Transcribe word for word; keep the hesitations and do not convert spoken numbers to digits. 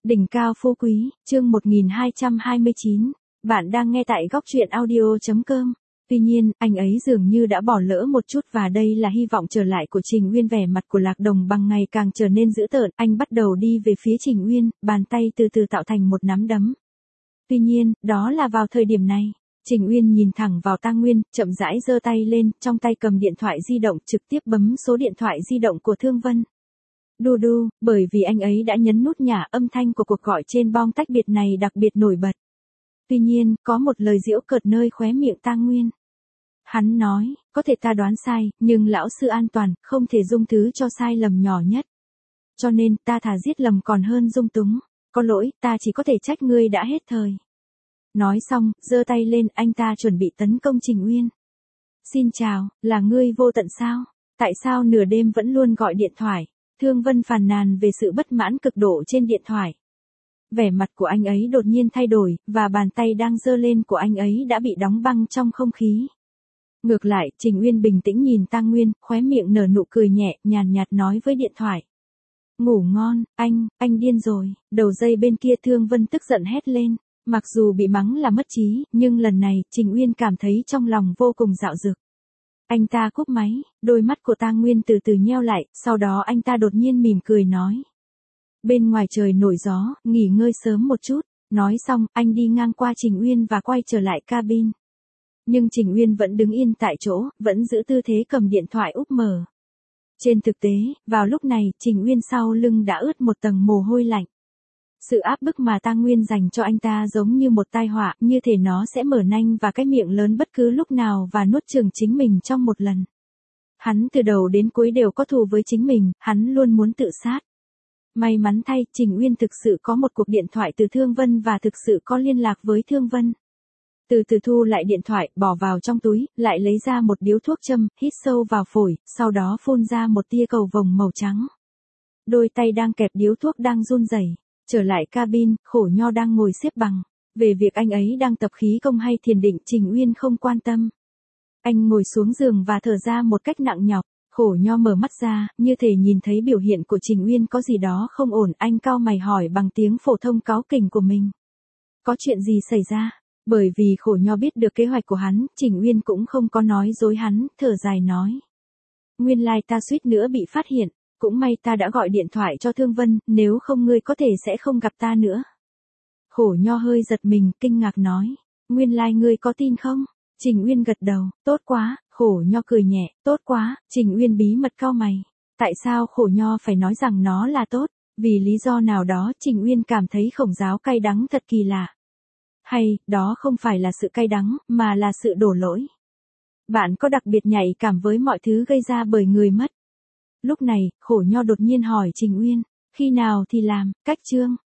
Đỉnh cao phú quý, chương một nghìn hai trăm hai mươi chín. Bạn đang nghe tại góc truyện audio chấm com. Tuy nhiên, anh ấy dường như đã bỏ lỡ một chút và đây là hy vọng trở lại của Trình Uyên. Vẻ mặt của Lạc Đồng Bằng ngày càng trở nên dữ tợn, anh bắt đầu đi về phía Trình Uyên, bàn tay từ từ tạo thành một nắm đấm. Tuy nhiên, đó là vào thời điểm này. Trình Uyên nhìn thẳng vào Tang Nguyên, chậm rãi giơ tay lên, trong tay cầm điện thoại di động trực tiếp bấm số điện thoại di động của Thương Vân. Đu đu, bởi vì anh ấy đã nhấn nút nhả, âm thanh của cuộc gọi trên bom tách biệt này đặc biệt nổi bật. Tuy nhiên, có một lời giễu cợt nơi khóe miệng Tang Nguyên. Hắn nói, có thể ta đoán sai, nhưng lão sư an toàn, không thể dung thứ cho sai lầm nhỏ nhất. Cho nên, ta thà giết lầm còn hơn dung túng. Có lỗi, ta chỉ có thể trách ngươi đã hết thời. Nói xong, giơ tay lên, anh ta chuẩn bị tấn công Trình Uyên. Xin chào, là ngươi Vô Tận sao? Tại sao nửa đêm vẫn luôn gọi điện thoại? Thương Vân phàn nàn về sự bất mãn cực độ trên điện thoại. Vẻ mặt của anh ấy đột nhiên thay đổi, và bàn tay đang giơ lên của anh ấy đã bị đóng băng trong không khí. Ngược lại, Trình Uyên bình tĩnh nhìn Tang Nguyên, khóe miệng nở nụ cười nhẹ, nhàn nhạt nói với điện thoại. Ngủ ngon, anh, anh điên rồi. Đầu dây bên kia Thương Vân tức giận hét lên. Mặc dù bị mắng là mất trí, nhưng lần này, Trình Uyên cảm thấy trong lòng vô cùng dạo dực. Anh ta cúp máy, đôi mắt của Tang Nguyên từ từ nheo lại, sau đó anh ta đột nhiên mỉm cười nói. Bên ngoài trời nổi gió, nghỉ ngơi sớm một chút. Nói xong, anh đi ngang qua Trình Uyên và quay trở lại cabin. Nhưng Trình Uyên vẫn đứng yên tại chỗ, vẫn giữ tư thế cầm điện thoại úp mở. Trên thực tế, vào lúc này, Trình Uyên sau lưng đã ướt một tầng mồ hôi lạnh. Sự áp bức mà Tang Nguyên dành cho anh ta giống như một tai họa, như thể nó sẽ mở nanh và cái miệng lớn bất cứ lúc nào và nuốt chửng chính mình trong một lần. Hắn từ đầu đến cuối đều có thù với chính mình, hắn luôn muốn tự sát. May mắn thay, Trình Uyên thực sự có một cuộc điện thoại từ Thương Vân và thực sự có liên lạc với Thương Vân. Từ từ thu lại điện thoại, bỏ vào trong túi, lại lấy ra một điếu thuốc châm, hít sâu vào phổi, sau đó phun ra một tia cầu vồng màu trắng. Đôi tay đang kẹp điếu thuốc đang run rẩy. Trở lại cabin, Khổ Nho đang ngồi xếp bằng. Về việc anh ấy đang tập khí công hay thiền định, Trình Uyên không quan tâm. Anh ngồi xuống giường và thở ra một cách nặng nhọc. Khổ Nho mở mắt ra, như thể nhìn thấy biểu hiện của Trình Uyên có gì đó không ổn. Anh cau mày hỏi bằng tiếng phổ thông cáu kỉnh của mình. Có chuyện gì xảy ra? Bởi vì Khổ Nho biết được kế hoạch của hắn, Trình Uyên cũng không có nói dối hắn, thở dài nói. Nguyên lai ta suýt nữa bị phát hiện. Cũng may ta đã gọi điện thoại cho Thương Vân, nếu không ngươi có thể sẽ không gặp ta nữa. Khổ Nho hơi giật mình, kinh ngạc nói. Nguyên lai ngươi có tin không? Trình Uyên gật đầu, tốt quá. Khổ Nho cười nhẹ, tốt quá. Trình Uyên bí mật cau mày. Tại sao Khổ Nho phải nói rằng nó là tốt? Vì lý do nào đó, Trình Uyên cảm thấy Khổng Giáo cay đắng thật kỳ lạ. Hay, đó không phải là sự cay đắng, mà là sự đổ lỗi. Bạn có đặc biệt nhạy cảm với mọi thứ gây ra bởi người mất. Lúc này, Khổ Nho đột nhiên hỏi Trình Uyên, khi nào thì làm, cách chương,